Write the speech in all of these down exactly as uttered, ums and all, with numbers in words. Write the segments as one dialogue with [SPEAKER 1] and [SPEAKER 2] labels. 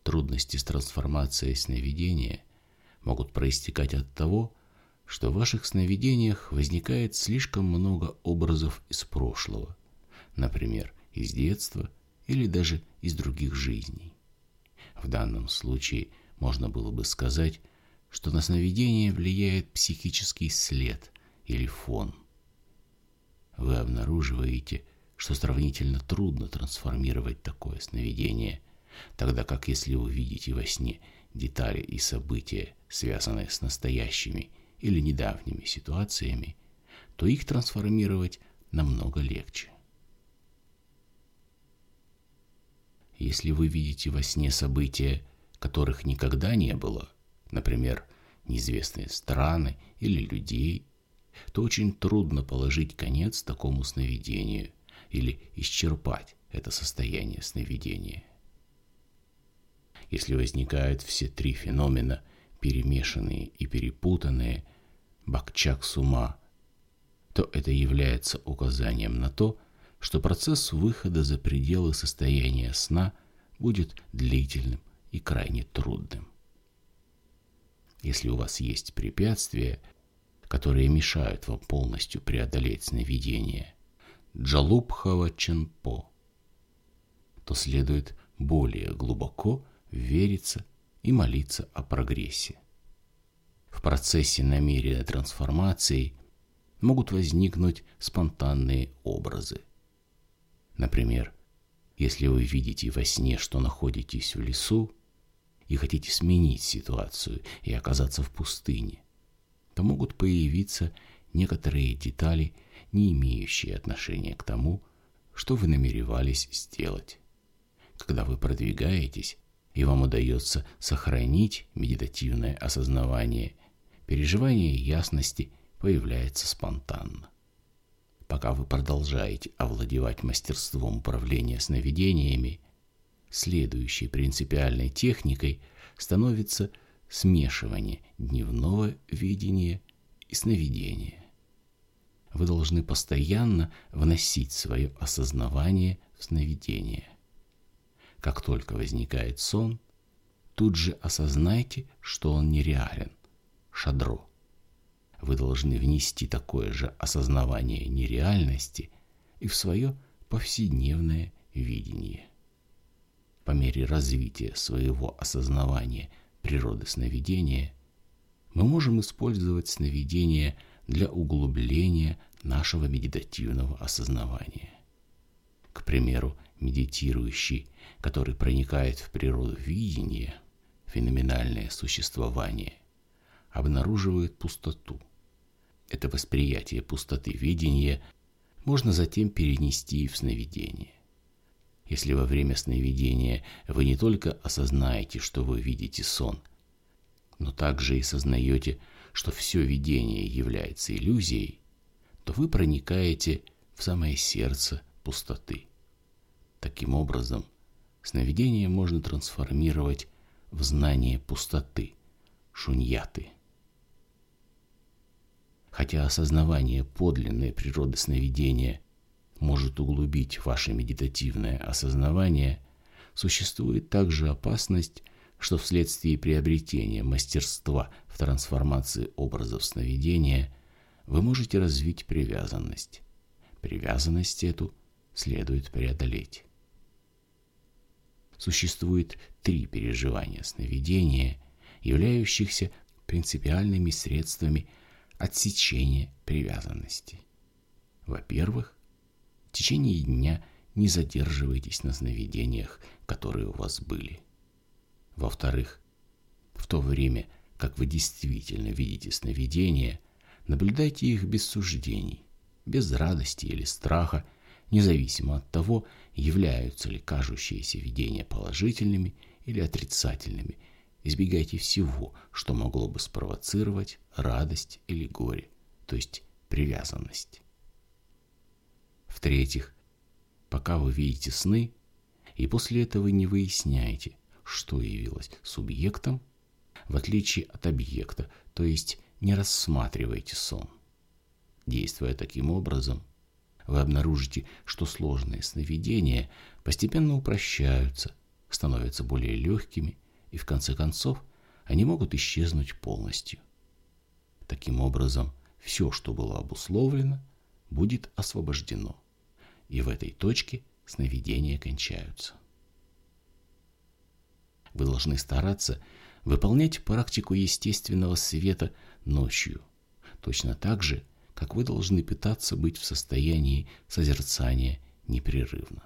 [SPEAKER 1] Трудности с трансформацией сновидения могут проистекать от того, что в ваших сновидениях возникает слишком много образов из прошлого, например, из детства или даже из других жизней. В данном случае можно было бы сказать, что на сновидение влияет психический след или фон. Вы обнаруживаете, что сравнительно трудно трансформировать такое сновидение, тогда как если вы видите во сне детали и события, связанные с настоящими или недавними ситуациями, то их трансформировать намного легче. Если вы видите во сне события, которых никогда не было, например, неизвестные страны или людей, то очень трудно положить конец такому сновидению или исчерпать это состояние сновидения. Если возникают все три феномена, перемешанные и перепутанные, бакчак-сума, то это является указанием на то, что процесс выхода за пределы состояния сна будет длительным и крайне трудным. Если у вас есть препятствия, которые мешают вам полностью преодолеть сновидение, джалупхава-ченпо, то следует более глубоко вериться и молиться о прогрессе. В процессе намеренной трансформации могут возникнуть спонтанные образы. Например, если вы видите во сне, что находитесь в лесу и хотите сменить ситуацию и оказаться в пустыне, то могут появиться некоторые детали, не имеющие отношения к тому, что вы намеревались сделать. Когда вы продвигаетесь, и вам удается сохранить медитативное осознавание, переживание ясности появляется спонтанно. Пока вы продолжаете овладевать мастерством управления сновидениями, следующей принципиальной техникой становится смешивание дневного видения и сновидения. Вы должны постоянно вносить свое осознавание в сновидение. Как только возникает сон, тут же осознайте, что он нереален, шадро. Вы должны внести такое же осознавание нереальности и в свое повседневное видение. По мере развития своего осознавания природы сновидения, мы можем использовать сновидение для углубления нашего медитативного осознавания. К примеру, медитирующий, который проникает в природу видения, феноменальное существование, обнаруживает пустоту. Это восприятие пустоты видения можно затем перенести в сновидение. Если во время сновидения вы не только осознаете, что вы видите сон, но также и сознаете, что все видение является иллюзией, то вы проникаете в самое сердце пустоты. Таким образом, сновидение можно трансформировать в знание пустоты, шуньяты. Хотя осознавание подлинной природы сновидения может углубить ваше медитативное осознавание, существует также опасность, что вследствие приобретения мастерства в трансформации образов сновидения вы можете развить привязанность. Привязанность эту следует преодолеть. Существует три переживания сновидения, являющихся принципиальными средствами отсечения привязанности. Во-первых, в течение дня не задерживайтесь на сновидениях, которые у вас были. Во-вторых, в то время, как вы действительно видите сновидения, наблюдайте их без суждений, без радости или страха, независимо от того, являются ли кажущиеся видения положительными или отрицательными. Избегайте всего, что могло бы спровоцировать радость или горе, то есть привязанность. В-третьих, пока вы видите сны, и после этого не выясняете, что явилось субъектом, в отличие от объекта, то есть не рассматривайте сон. Действуя таким образом, вы обнаружите, что сложные сновидения постепенно упрощаются, становятся более легкими, и в конце концов они могут исчезнуть полностью. Таким образом, все, что было обусловлено, будет освобождено, и в этой точке сновидения кончаются. Вы должны стараться выполнять практику естественного света ночью, точно так же, как вы должны пытаться быть в состоянии созерцания непрерывно.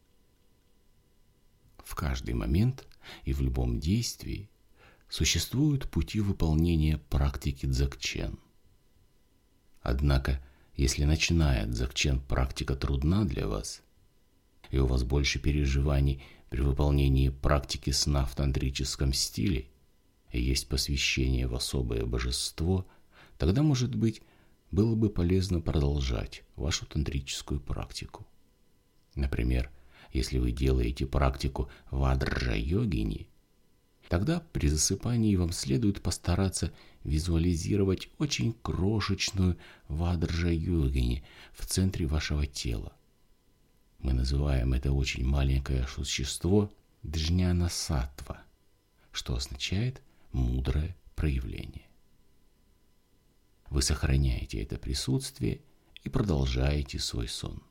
[SPEAKER 1] В каждый момент и в любом действии существуют пути выполнения практики дзогчен. Однако, если начиная дзогчен практика трудна для вас, и у вас больше переживаний при выполнении практики сна в тантрическом стиле, и есть посвящение в особое божество, тогда, может быть, было бы полезно продолжать вашу тантрическую практику. Например, если вы делаете практику ваджра-йогини, тогда при засыпании вам следует постараться визуализировать очень крошечную ваджра-йогини в центре вашего тела. Мы называем это очень маленькое существо джняна-саттва, что означает «мудрое проявление». Вы сохраняете это присутствие и продолжаете свой сон.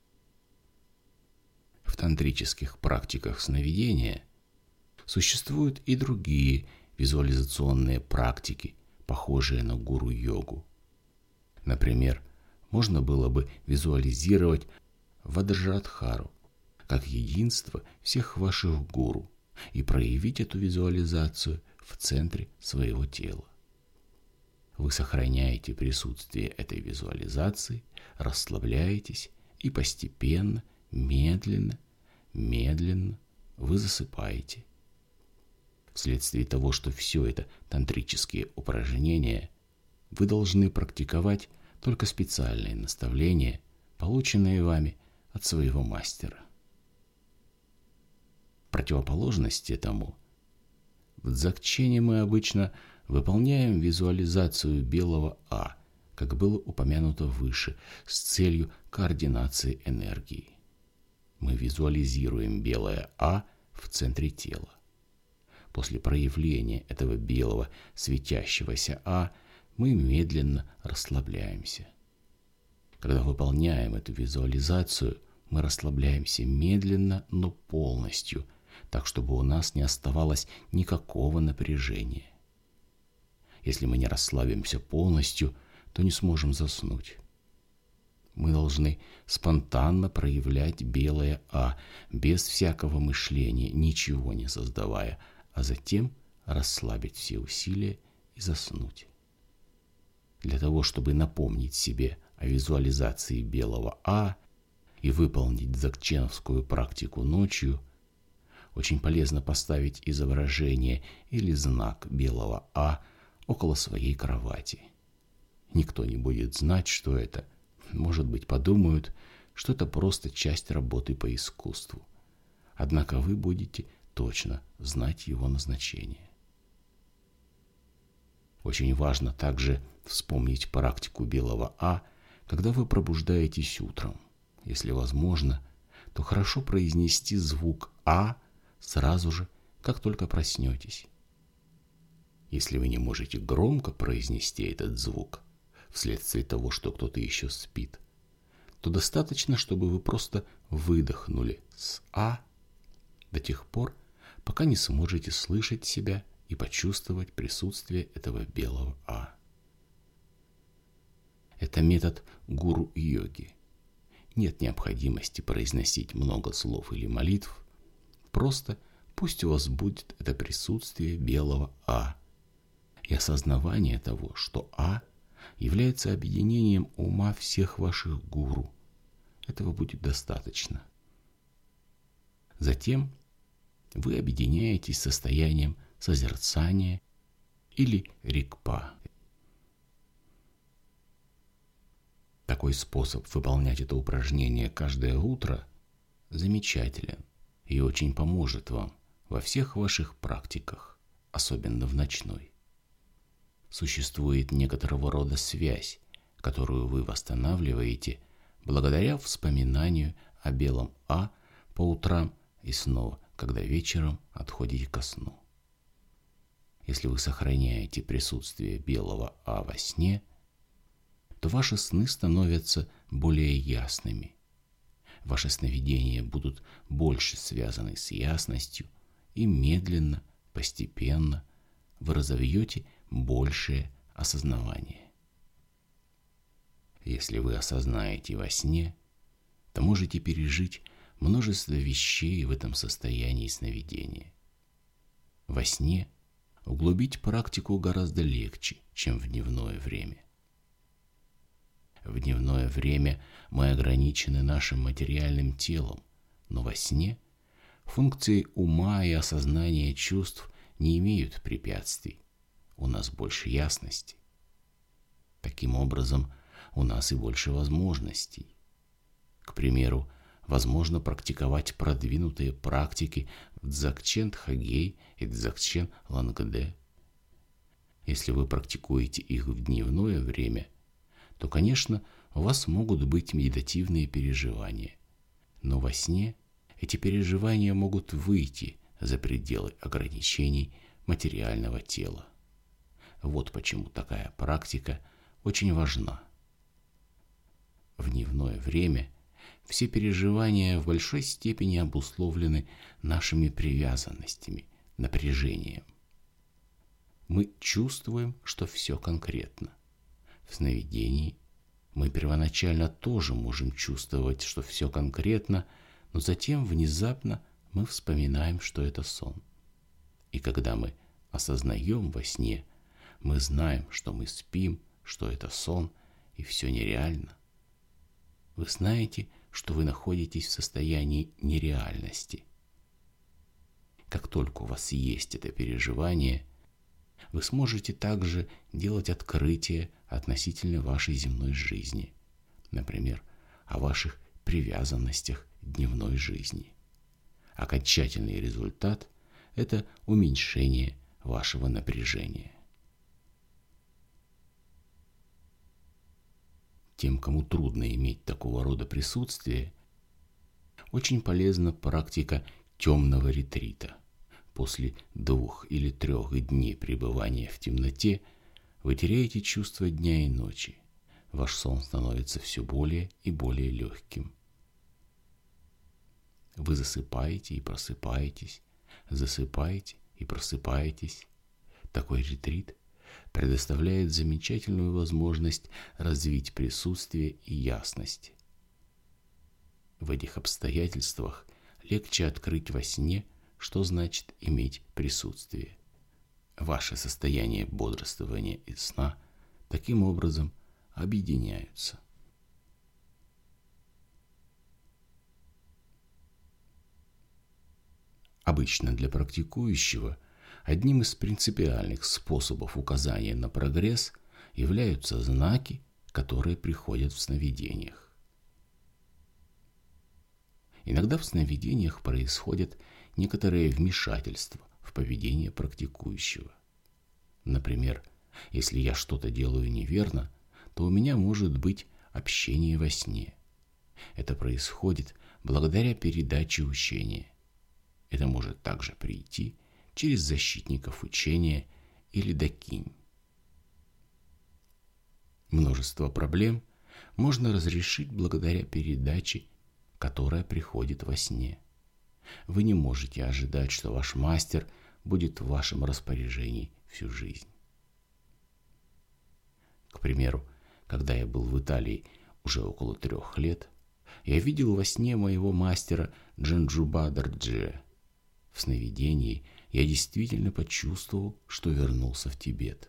[SPEAKER 1] В тантрических практиках сновидения существуют и другие визуализационные практики, похожие на гуру-йогу. Например, можно было бы визуализировать Ваджрадхару как единство всех ваших гуру и проявить эту визуализацию в центре своего тела. Вы сохраняете присутствие этой визуализации, расслабляетесь и постепенно, медленно, медленно вы засыпаете. Вследствие того, что все это тантрические упражнения, вы должны практиковать только специальные наставления, полученные вами от своего мастера. В противоположность этому, в дзогчене мы обычно выполняем визуализацию белого А, как было упомянуто выше, с целью координации энергии. Мы визуализируем белое А в центре тела. После проявления этого белого светящегося А мы медленно расслабляемся. Когда выполняем эту визуализацию, мы расслабляемся медленно, но полностью, так чтобы у нас не оставалось никакого напряжения. Если мы не расслабимся полностью, то не сможем заснуть. Мы должны спонтанно проявлять белое А, без всякого мышления, ничего не создавая, а затем расслабить все усилия и заснуть. Для того, чтобы напомнить себе о визуализации белого А и выполнить дзогченовскую практику ночью, очень полезно поставить изображение или знак белого А около своей кровати. Никто не будет знать, что это. Может быть, подумают, что это просто часть работы по искусству. Однако вы будете точно знать его назначение. Очень важно также вспомнить практику белого А, когда вы пробуждаетесь утром. Если возможно, то хорошо произнести звук А сразу же, как только проснетесь. Если вы не можете громко произнести этот звук, вследствие того, что кто-то еще спит, то достаточно, чтобы вы просто выдохнули с А до тех пор, пока не сможете слышать себя и почувствовать присутствие этого белого А. Это метод гуру-йоги. Нет необходимости произносить много слов или молитв, просто пусть у вас будет это присутствие белого А и осознавание того, что А является объединением ума всех ваших гуру. Этого будет достаточно. Затем вы объединяетесь с состоянием созерцания или рикпа. Такой способ выполнять это упражнение каждое утро замечателен и очень поможет вам во всех ваших практиках, особенно в ночной. Существует некоторого рода связь, которую вы восстанавливаете благодаря вспоминанию о белом А по утрам и снова, когда вечером отходите ко сну. Если вы сохраняете присутствие белого А во сне, то ваши сны становятся более ясными. Ваши сновидения будут больше связаны с ясностью, и медленно, постепенно вы разовьете большее осознавание. Если вы осознаете во сне, то можете пережить множество вещей в этом состоянии сновидения. Во сне углубить практику гораздо легче, чем в дневное время. В дневное время мы ограничены нашим материальным телом, но во сне функции ума и осознания чувств не имеют препятствий. У нас больше ясности. Таким образом, у нас и больше возможностей. К примеру, возможно практиковать продвинутые практики в Дзогчен Тхагей и Дзогчен Лангде. Если вы практикуете их в дневное время, то, конечно, у вас могут быть медитативные переживания. Но во сне эти переживания могут выйти за пределы ограничений материального тела. Вот почему такая практика очень важна. В дневное время все переживания в большой степени обусловлены нашими привязанностями, напряжением. Мы чувствуем, что все конкретно. В сновидении мы первоначально тоже можем чувствовать, что все конкретно, но затем внезапно мы вспоминаем, что это сон. И когда мы осознаем во сне, мы знаем, что мы спим, что это сон, и все нереально. Вы знаете, что вы находитесь в состоянии нереальности. Как только у вас есть это переживание, вы сможете также делать открытия относительно вашей земной жизни, например, о ваших привязанностях дневной жизни. Окончательный результат – это уменьшение вашего напряжения. Тем, кому трудно иметь такого рода присутствие, очень полезна практика темного ретрита. После двух или трех дней пребывания в темноте вы теряете чувство дня и ночи. Ваш сон становится все более и более легким. Вы засыпаете и просыпаетесь, засыпаете и просыпаетесь. Такой ретрит предоставляет замечательную возможность развить присутствие и ясность. В этих обстоятельствах легче открыть во сне, что значит иметь присутствие. Ваше состояние бодрствования и сна таким образом объединяются. Обычно для практикующего одним из принципиальных способов указания на прогресс являются знаки, которые приходят в сновидениях. Иногда в сновидениях происходят некоторые вмешательства в поведение практикующего. Например, если я что-то делаю неверно, то у меня может быть общение во сне. Это происходит благодаря передаче учения. Это может также прийти через защитников учения или дакинь. Множество проблем можно разрешить благодаря передаче, которая приходит во сне. Вы не можете ожидать, что ваш мастер будет в вашем распоряжении всю жизнь. К примеру, когда я был в Италии уже около трех лет, я видел во сне моего мастера Джанджуба Дарджия. В сновидении я действительно почувствовал, что вернулся в Тибет.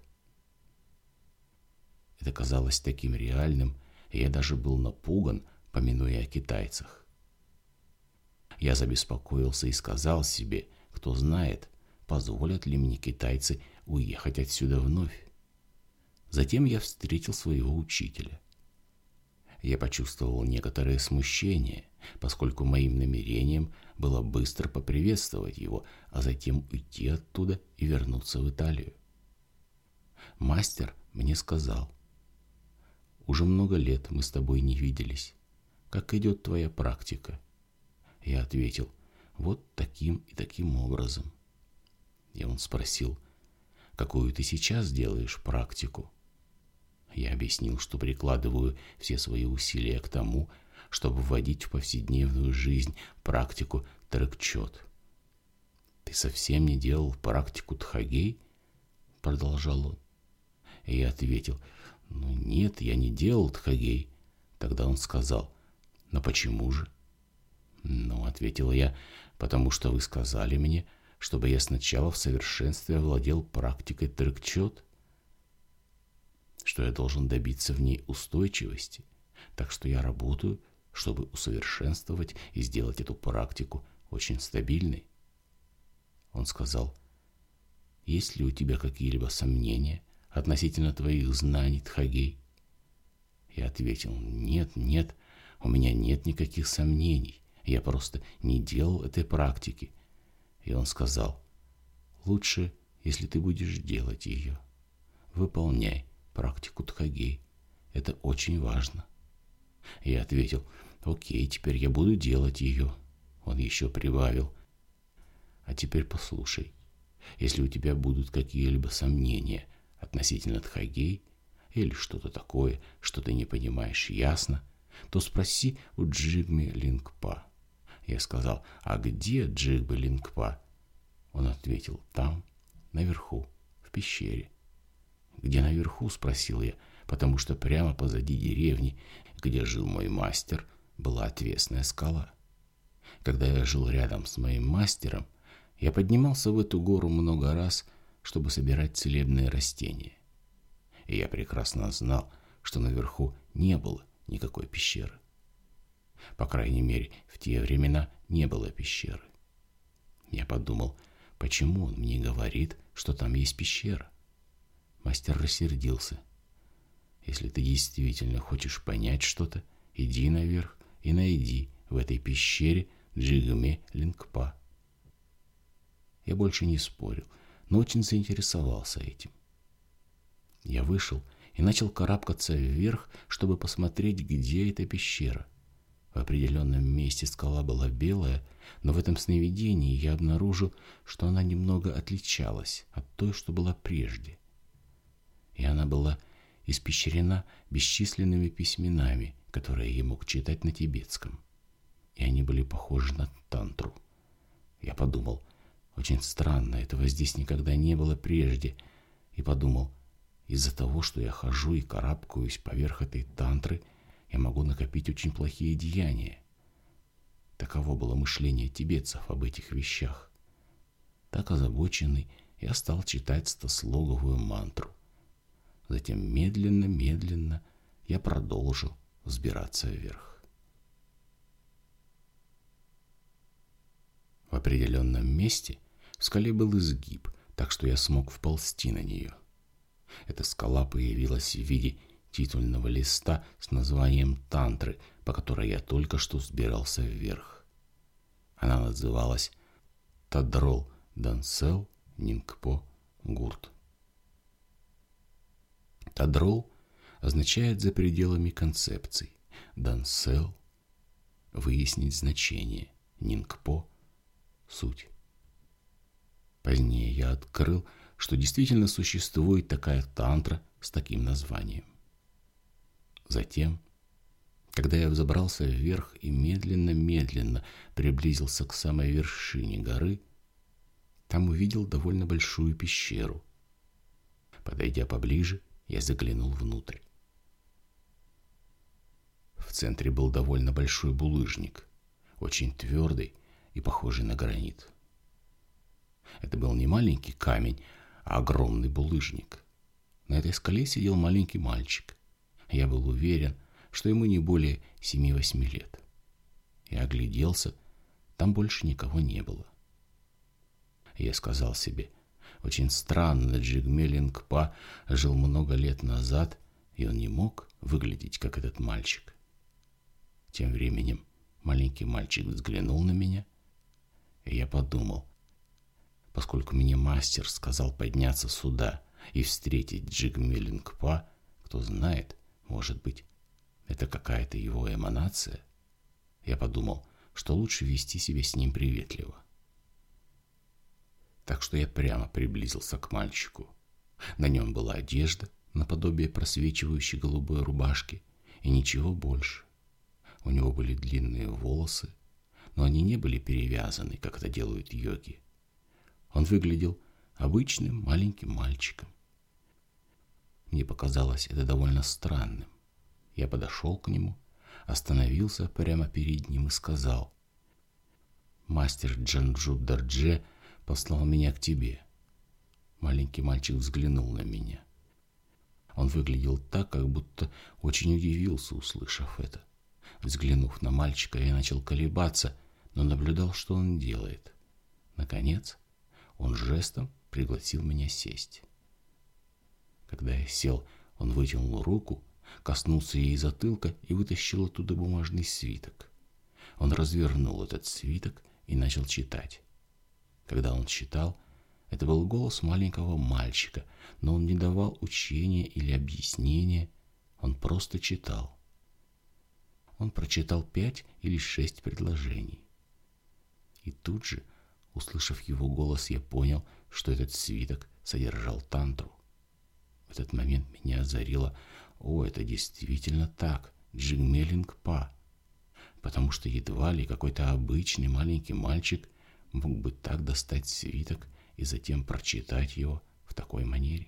[SPEAKER 1] Это казалось таким реальным, и я даже был напуган, помянуя о китайцах. Я забеспокоился и сказал себе, кто знает, позволят ли мне китайцы уехать отсюда вновь. Затем я встретил своего учителя. Я почувствовал некоторое смущение, поскольку моим намерением было быстро поприветствовать его, а затем уйти оттуда и вернуться в Италию. Мастер мне сказал: «Уже много лет мы с тобой не виделись. Как идет твоя практика?» Я ответил: вот таким и таким образом. И он спросил: какую ты сейчас делаешь практику? Я объяснил, что прикладываю все свои усилия к тому, чтобы вводить в повседневную жизнь практику трекчот. «Ты совсем не делал практику тхагей?» — продолжал он. И я ответил: «Ну нет, я не делал тхагей». Тогда он сказал: «Но почему же?» «Ну, — ответил я, — потому что вы сказали мне, чтобы я сначала в совершенстве овладел практикой трекчот, что я должен добиться в ней устойчивости, так что я работаю, чтобы усовершенствовать и сделать эту практику очень стабильной». Он сказал: «Есть ли у тебя какие-либо сомнения относительно твоих знаний тхагей?» Я ответил: «Нет, нет, у меня нет никаких сомнений, я просто не делал этой практики». И он сказал: «Лучше, если ты будешь делать ее. Выполняй практику тхагей, это очень важно». Я ответил: «Окей, теперь я буду делать ее». Он еще прибавил: «А теперь послушай, если у тебя будут какие-либо сомнения относительно тхагей или что-то такое, что ты не понимаешь ясно, то спроси у Джигме Лингпа». Я сказал: «А где Джигме Лингпа?» Он ответил: «Там, наверху, в пещере». «Где наверху?» — спросил я, потому что прямо позади деревни, где жил мой мастер, была отвесная скала. Когда я жил рядом с моим мастером, я поднимался в эту гору много раз, чтобы собирать целебные растения. И я прекрасно знал, что наверху не было никакой пещеры. По крайней мере, в те времена не было пещеры. Я подумал, почему он мне говорит, что там есть пещера? Мастер рассердился. «Если ты действительно хочешь понять что-то, иди наверх и найди в этой пещере Джигме Лингпа». Я больше не спорил, но очень заинтересовался этим. Я вышел и начал карабкаться вверх, чтобы посмотреть, где эта пещера. В определенном месте скала была белая, но в этом сновидении я обнаружил, что она немного отличалась от той, что была прежде. И она была испещрена бесчисленными письменами, которые я мог читать на тибетском. И они были похожи на тантру. Я подумал, очень странно, этого здесь никогда не было прежде. И подумал, из-за того, что я хожу и карабкаюсь поверх этой тантры, я могу накопить очень плохие деяния. Таково было мышление тибетцев об этих вещах. Так озабоченный, я стал читать стослоговую мантру. Затем медленно-медленно я продолжил взбираться вверх. В определенном месте в скале был изгиб, так что я смог вползти на нее. Эта скала появилась в виде титульного листа с названием тантры, по которой я только что взбирался вверх. Она называлась Тадрол Дансел Нингпо Гурт. Тадрол означает «за пределами концепций», Дансел — выяснить значение, Нингпо — суть. Позднее я открыл, что действительно существует такая тантра с таким названием. Затем, когда я взобрался вверх и медленно-медленно приблизился к самой вершине горы, там увидел довольно большую пещеру. Подойдя поближе, я заглянул внутрь. В центре был довольно большой булыжник, очень твердый и похожий на гранит. Это был не маленький камень, а огромный булыжник. На этой скале сидел маленький мальчик. Я был уверен, что ему не более семи-восьми лет. Я огляделся, там больше никого не было. Я сказал себе, очень странно, Джигме Лингпа жил много лет назад, и он не мог выглядеть, как этот мальчик. Тем временем маленький мальчик взглянул на меня, и я подумал, поскольку мне мастер сказал подняться сюда и встретить Джигме Лингпа, кто знает, может быть, это какая-то его эманация. Я подумал, что лучше вести себя с ним приветливо. Так что я прямо приблизился к мальчику. На нем была одежда, наподобие просвечивающей голубой рубашки, и ничего больше. У него были длинные волосы, но они не были перевязаны, как это делают йоги. Он выглядел обычным маленьким мальчиком. Мне показалось это довольно странным. Я подошел к нему, остановился прямо перед ним и сказал: «Мастер Джанджу Дардже послал меня к тебе». Маленький мальчик взглянул на меня. Он выглядел так, как будто очень удивился, услышав это. Взглянув на мальчика, я начал колебаться, но наблюдал, что он делает. Наконец, он жестом пригласил меня сесть. Когда я сел, он вытянул руку, коснулся ей затылка и вытащил оттуда бумажный свиток. Он развернул этот свиток и начал читать. Когда он читал, это был голос маленького мальчика, но он не давал учения или объяснения, он просто читал. Он прочитал пять или шесть предложений. И тут же, услышав его голос, я понял, что этот свиток содержал тантру. В этот момент меня озарило: о, это действительно так, Джигме Лингпа. Потому что едва ли какой-то обычный маленький мальчик мог бы так достать свиток и затем прочитать его в такой манере.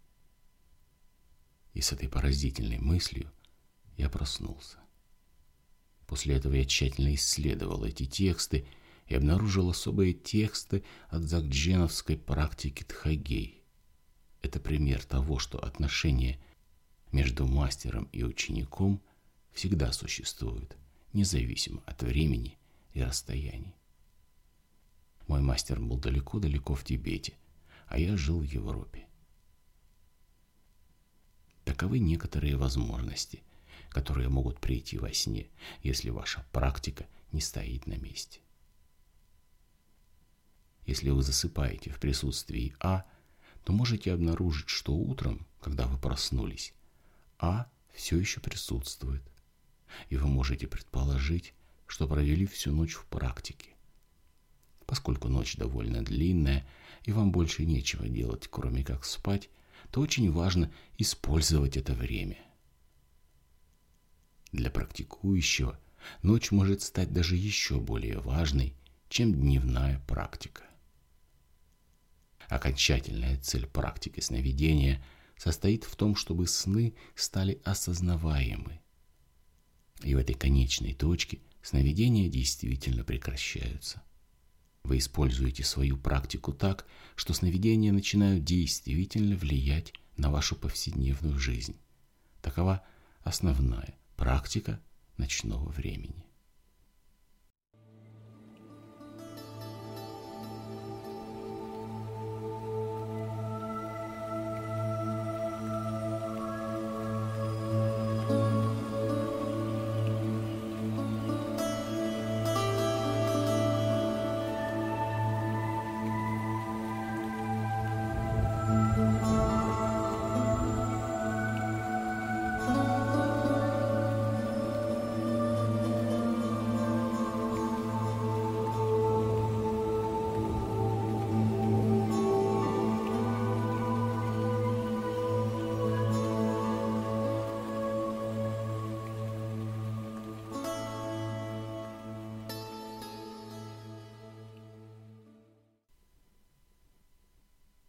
[SPEAKER 1] И с этой поразительной мыслью я проснулся. После этого я тщательно исследовал эти тексты и обнаружил особые тексты от дзогченовской практики Тхагей. Это пример того, что отношения между мастером и учеником всегда существуют, независимо от времени и расстояний. Мой мастер был далеко-далеко в Тибете, а я жил в Европе. Таковы некоторые возможности, которые могут прийти во сне, если ваша практика не стоит на месте. Если вы засыпаете в присутствии А, то можете обнаружить, что утром, когда вы проснулись, А все еще присутствует, и вы можете предположить, что провели всю ночь в практике. Поскольку ночь довольно длинная, и вам больше нечего делать, кроме как спать, то очень важно использовать это время. Для практикующего ночь может стать даже еще более важной, чем дневная практика. Окончательная цель практики сновидения состоит в том, чтобы сны стали осознаваемы. И в этой конечной точке сновидения действительно прекращаются. Вы используете свою практику так, что сновидения начинают действительно влиять на вашу повседневную жизнь. Такова основная практика ночного времени.